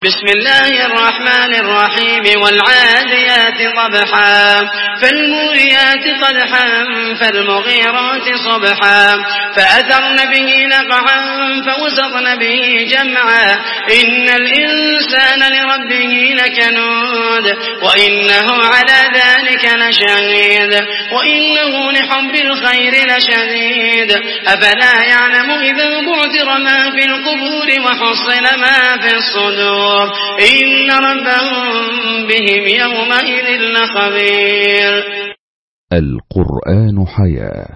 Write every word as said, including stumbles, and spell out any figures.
بسم الله الرحمن الرحيم والعاديات ضبحا فالموريات قدحا فالمغيرات صبحا فأثرن به نقعا فوسطن به جمعا إن الإنسان لربه لكنود وإنه على ذلك لشهيد وإنه لحب الخير لشديد أفلا يعلم إذا بعثر ما في القبور وحصل ما في الصدور إن ربهم بهم يومئذ لخبير. القرآن حياة.